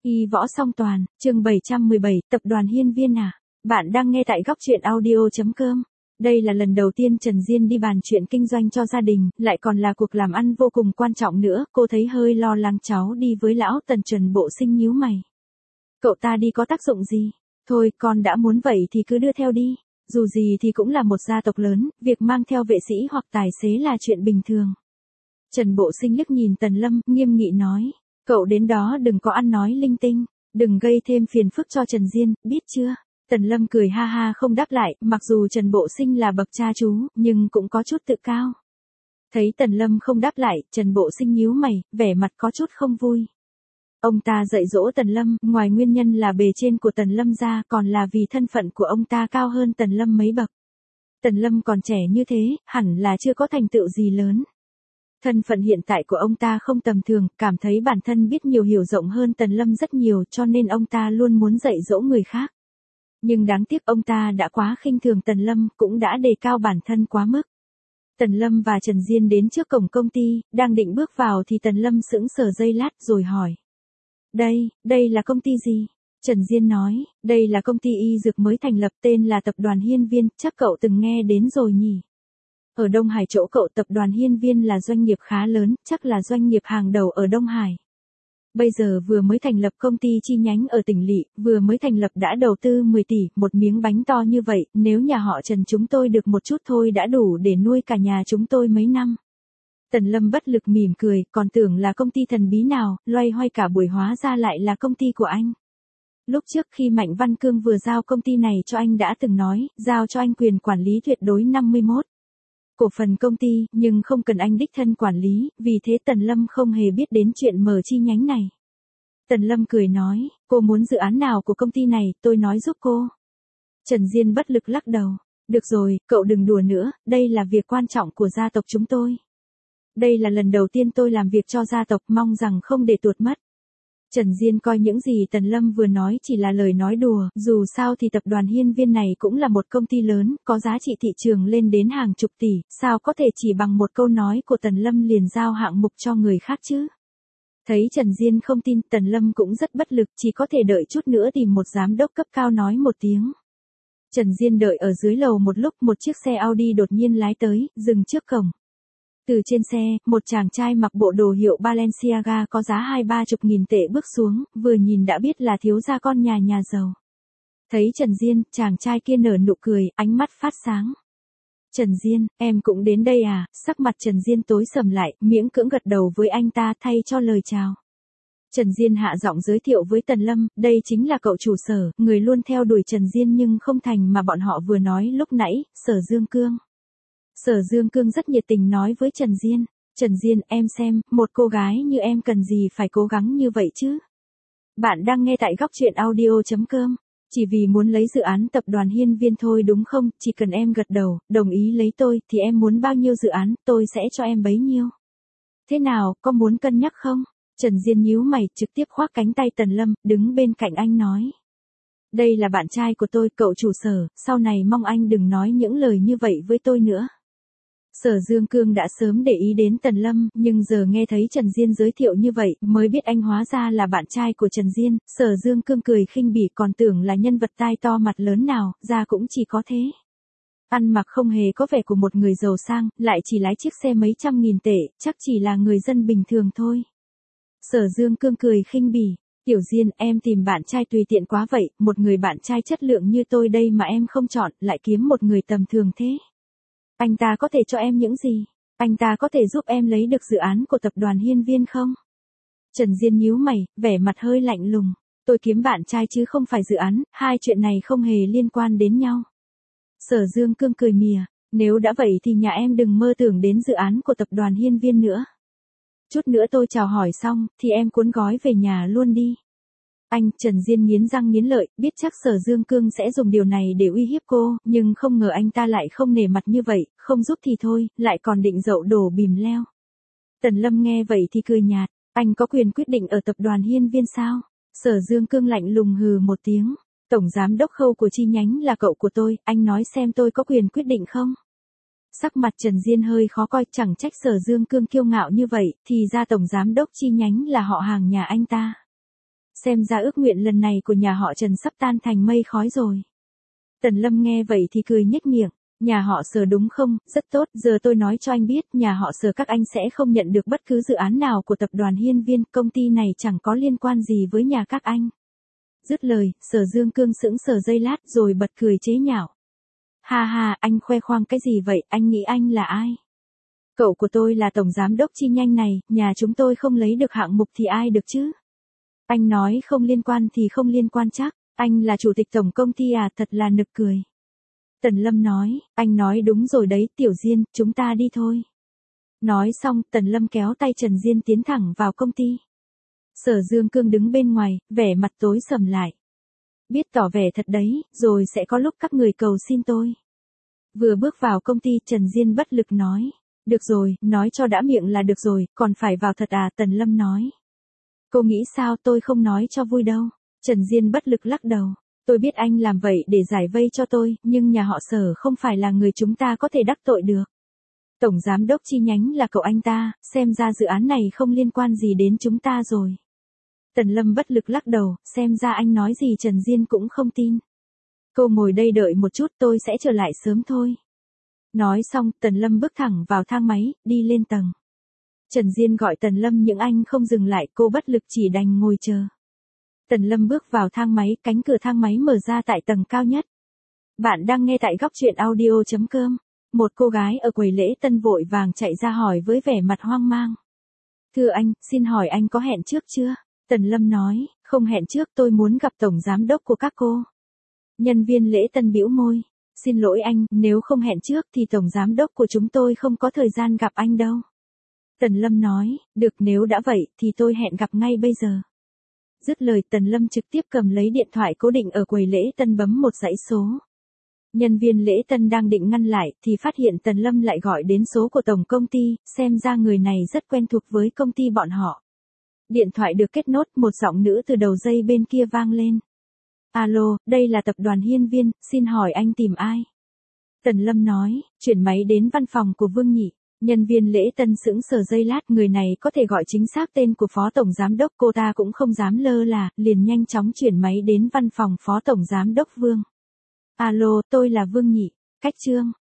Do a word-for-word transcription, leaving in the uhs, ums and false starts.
Y võ song toàn, chương bảy trăm mười bảy, tập đoàn Hiên Viên à? Bạn đang nghe tại góc truyện audio.com. Đây là lần đầu tiên Trần Diên đi bàn chuyện kinh doanh cho gia đình, lại còn là cuộc làm ăn vô cùng quan trọng nữa, cô thấy hơi lo lắng cháu đi với lão Tần Trần Bộ Sinh nhíu mày. Cậu ta đi có tác dụng gì? Thôi, con đã muốn vậy thì cứ đưa theo đi. Dù gì thì cũng là một gia tộc lớn, việc mang theo vệ sĩ hoặc tài xế là chuyện bình thường. Trần Bộ Sinh liếc nhìn Tần Lâm, nghiêm nghị nói. Cậu đến đó đừng có ăn nói linh tinh, đừng gây thêm phiền phức cho Trần Diên, biết chưa? Tần Lâm cười ha ha không đáp lại, mặc dù Trần Bộ Sinh là bậc cha chú, nhưng cũng có chút tự cao. Thấy Tần Lâm không đáp lại, Trần Bộ Sinh nhíu mày, vẻ mặt có chút không vui. Ông ta dạy dỗ Tần Lâm, ngoài nguyên nhân là bề trên của Tần Lâm ra, còn là vì thân phận của ông ta cao hơn Tần Lâm mấy bậc. Tần Lâm còn trẻ như thế, hẳn là chưa có thành tựu gì lớn. Thân phận hiện tại của ông ta không tầm thường, cảm thấy bản thân biết nhiều hiểu rộng hơn Tần Lâm rất nhiều, cho nên ông ta luôn muốn dạy dỗ người khác. Nhưng đáng tiếc ông ta đã quá khinh thường Tần Lâm, cũng đã đề cao bản thân quá mức. Tần Lâm và Trần Diên đến trước cổng công ty, đang định bước vào thì Tần Lâm sững sờ giây lát rồi hỏi. Đây, đây là công ty gì? Trần Diên nói, đây là công ty y dược mới thành lập tên là Tập đoàn Hiên Viên, chắc cậu từng nghe đến rồi nhỉ? Ở Đông Hải chỗ cậu Tập đoàn Hiên Viên là doanh nghiệp khá lớn, chắc là doanh nghiệp hàng đầu ở Đông Hải. Bây giờ vừa mới thành lập công ty chi nhánh ở tỉnh lỵ, vừa mới thành lập đã đầu tư mười tỷ, một miếng bánh to như vậy, nếu nhà họ Trần chúng tôi được một chút thôi đã đủ để nuôi cả nhà chúng tôi mấy năm. Tần Lâm bất lực mỉm cười, còn tưởng là công ty thần bí nào, loay hoay cả buổi hóa ra lại là công ty của anh. Lúc trước khi Mạnh Văn Cương vừa giao công ty này cho anh đã từng nói, giao cho anh quyền quản lý tuyệt đối năm mươi mốt cổ phần công ty, nhưng không cần anh đích thân quản lý, vì thế Tần Lâm không hề biết đến chuyện mở chi nhánh này. Tần Lâm cười nói, cô muốn dự án nào của công ty này, tôi nói giúp cô. Trần Diên bất lực lắc đầu, được rồi, cậu đừng đùa nữa, đây là việc quan trọng của gia tộc chúng tôi. Đây là lần đầu tiên tôi làm việc cho gia tộc, mong rằng không để tuột mất. Trần Diên coi những gì Tần Lâm vừa nói chỉ là lời nói đùa, dù sao thì tập đoàn Hiên Viên này cũng là một công ty lớn, có giá trị thị trường lên đến hàng chục tỷ, sao có thể chỉ bằng một câu nói của Tần Lâm liền giao hạng mục cho người khác chứ? Thấy Trần Diên không tin, Tần Lâm cũng rất bất lực, chỉ có thể đợi chút nữa tìm một giám đốc cấp cao nói một tiếng. Trần Diên đợi ở dưới lầu một lúc, một chiếc xe Audi đột nhiên lái tới, dừng trước cổng. Từ trên xe, một chàng trai mặc bộ đồ hiệu Balenciaga có giá hai ba chục nghìn tệ bước xuống, vừa nhìn đã biết là thiếu gia con nhà nhà giàu. Thấy Trần Diên, chàng trai kia nở nụ cười, ánh mắt phát sáng. Trần Diên, em cũng đến đây à? Sắc mặt Trần Diên tối sầm lại, miễn cưỡng gật đầu với anh ta thay cho lời chào. Trần Diên hạ giọng giới thiệu với Tần Lâm, đây chính là cậu chủ Sở, người luôn theo đuổi Trần Diên nhưng không thành mà bọn họ vừa nói lúc nãy, Sở Dương Cương. Sở Dương Cương rất nhiệt tình nói với Trần Diên, Trần Diên em xem, một cô gái như em cần gì phải cố gắng như vậy chứ? Bạn đang nghe tại góc truyện audio.com, chỉ vì muốn lấy dự án tập đoàn Hiên Viên thôi đúng không, chỉ cần em gật đầu, đồng ý lấy tôi, thì em muốn bao nhiêu dự án, tôi sẽ cho em bấy nhiêu. Thế nào, có muốn cân nhắc không? Trần Diên nhíu mày, trực tiếp khoác cánh tay Tần Lâm, đứng bên cạnh anh nói. Đây là bạn trai của tôi, cậu chủ Sở, sau này mong anh đừng nói những lời như vậy với tôi nữa. Sở Dương Cương đã sớm để ý đến Tần Lâm, nhưng giờ nghe thấy Trần Diên giới thiệu như vậy, mới biết anh hóa ra là bạn trai của Trần Diên. Sở Dương Cương cười khinh bỉ, còn tưởng là nhân vật tai to mặt lớn nào, ra cũng chỉ có thế. Ăn mặc không hề có vẻ của một người giàu sang, lại chỉ lái chiếc xe mấy trăm nghìn tệ, chắc chỉ là người dân bình thường thôi. Sở Dương Cương cười khinh bỉ, Tiểu Diên, em tìm bạn trai tùy tiện quá vậy, một người bạn trai chất lượng như tôi đây mà em không chọn, lại kiếm một người tầm thường thế. Anh ta có thể cho em những gì? Anh ta có thể giúp em lấy được dự án của tập đoàn Hiên Viên không? Trần Diên nhíu mày, vẻ mặt hơi lạnh lùng. Tôi kiếm bạn trai chứ không phải dự án, hai chuyện này không hề liên quan đến nhau. Sở Dương Cương cười mỉa, nếu đã vậy thì nhà em đừng mơ tưởng đến dự án của tập đoàn Hiên Viên nữa. Chút nữa tôi chào hỏi xong, thì em cuốn gói về nhà luôn đi. Anh, Trần Diên nghiến răng nghiến lợi, biết chắc Sở Dương Cương sẽ dùng điều này để uy hiếp cô, nhưng không ngờ anh ta lại không nể mặt như vậy, không giúp thì thôi, lại còn định dậu đổ bìm leo. Tần Lâm nghe vậy thì cười nhạt, anh có quyền quyết định ở tập đoàn Hiên Viên sao? Sở Dương Cương lạnh lùng hừ một tiếng, tổng giám đốc khâu của chi nhánh là cậu của tôi, anh nói xem tôi có quyền quyết định không? Sắc mặt Trần Diên hơi khó coi, chẳng trách Sở Dương Cương kiêu ngạo như vậy, thì ra tổng giám đốc chi nhánh là họ hàng nhà anh ta. Xem ra ước nguyện lần này của nhà họ Trần sắp tan thành mây khói rồi. Tần Lâm nghe vậy thì cười nhếch miệng. Nhà họ Sở đúng không? Rất tốt, giờ tôi nói cho anh biết, nhà họ Sở các anh sẽ không nhận được bất cứ dự án nào của tập đoàn Hiên Viên, công ty này chẳng có liên quan gì với nhà các anh. Dứt lời, Sở Dương Cương sững sờ giây lát rồi bật cười chế nhạo. Ha ha, anh khoe khoang cái gì vậy, anh nghĩ anh là ai? Cậu của tôi là tổng giám đốc chi nhanh này, nhà chúng tôi không lấy được hạng mục thì ai được chứ? Anh nói không liên quan thì không liên quan chắc, anh là chủ tịch tổng công ty à, thật là nực cười. Tần Lâm nói, anh nói đúng rồi đấy, Tiểu Diên, chúng ta đi thôi. Nói xong, Tần Lâm kéo tay Trần Diên tiến thẳng vào công ty. Sở Dương Cương đứng bên ngoài, vẻ mặt tối sầm lại. Biết tỏ vẻ thật đấy, rồi sẽ có lúc các người cầu xin tôi. Vừa bước vào công ty, Trần Diên bất lực nói. Được rồi, nói cho đã miệng là được rồi, còn phải vào thật à, Tần Lâm nói. Cô nghĩ sao, tôi không nói cho vui đâu. Trần Diên bất lực lắc đầu. Tôi biết anh làm vậy để giải vây cho tôi, nhưng nhà họ Sở không phải là người chúng ta có thể đắc tội được. Tổng giám đốc chi nhánh là cậu anh ta, xem ra dự án này không liên quan gì đến chúng ta rồi. Tần Lâm bất lực lắc đầu, xem ra anh nói gì Trần Diên cũng không tin. Cô ngồi đây đợi một chút, tôi sẽ trở lại sớm thôi. Nói xong, Tần Lâm bước thẳng vào thang máy, đi lên tầng. Trần Diên gọi Tần Lâm nhưng anh không dừng lại, cô bất lực chỉ đành ngồi chờ. Tần Lâm bước vào thang máy, cánh cửa thang máy mở ra tại tầng cao nhất. Bạn đang nghe tại góc truyện audio chấm com. Một cô gái ở quầy lễ tân vội vàng chạy ra hỏi với vẻ mặt hoang mang. Thưa anh, xin hỏi anh có hẹn trước chưa? Tần Lâm nói, không hẹn trước, tôi muốn gặp tổng giám đốc của các cô. Nhân viên lễ tân bĩu môi. Xin lỗi anh, nếu không hẹn trước thì tổng giám đốc của chúng tôi không có thời gian gặp anh đâu. Tần Lâm nói, được, nếu đã vậy thì tôi hẹn gặp ngay bây giờ. Dứt lời, Tần Lâm trực tiếp cầm lấy điện thoại cố định ở quầy lễ tân bấm một dãy số. Nhân viên lễ tân đang định ngăn lại thì phát hiện Tần Lâm lại gọi đến số của tổng công ty, xem ra người này rất quen thuộc với công ty bọn họ. Điện thoại được kết nối, một giọng nữ từ đầu dây bên kia vang lên. Alo, đây là tập đoàn Hiên Viên, xin hỏi anh tìm ai? Tần Lâm nói, chuyển máy đến văn phòng của Vương Nhị. Nhân viên lễ tân sững sờ giây lát, người này có thể gọi chính xác tên của phó tổng giám đốc, cô ta cũng không dám lơ là, liền nhanh chóng chuyển máy đến văn phòng phó tổng giám đốc Vương. Alo, tôi là Vương Nhị, cách Trương.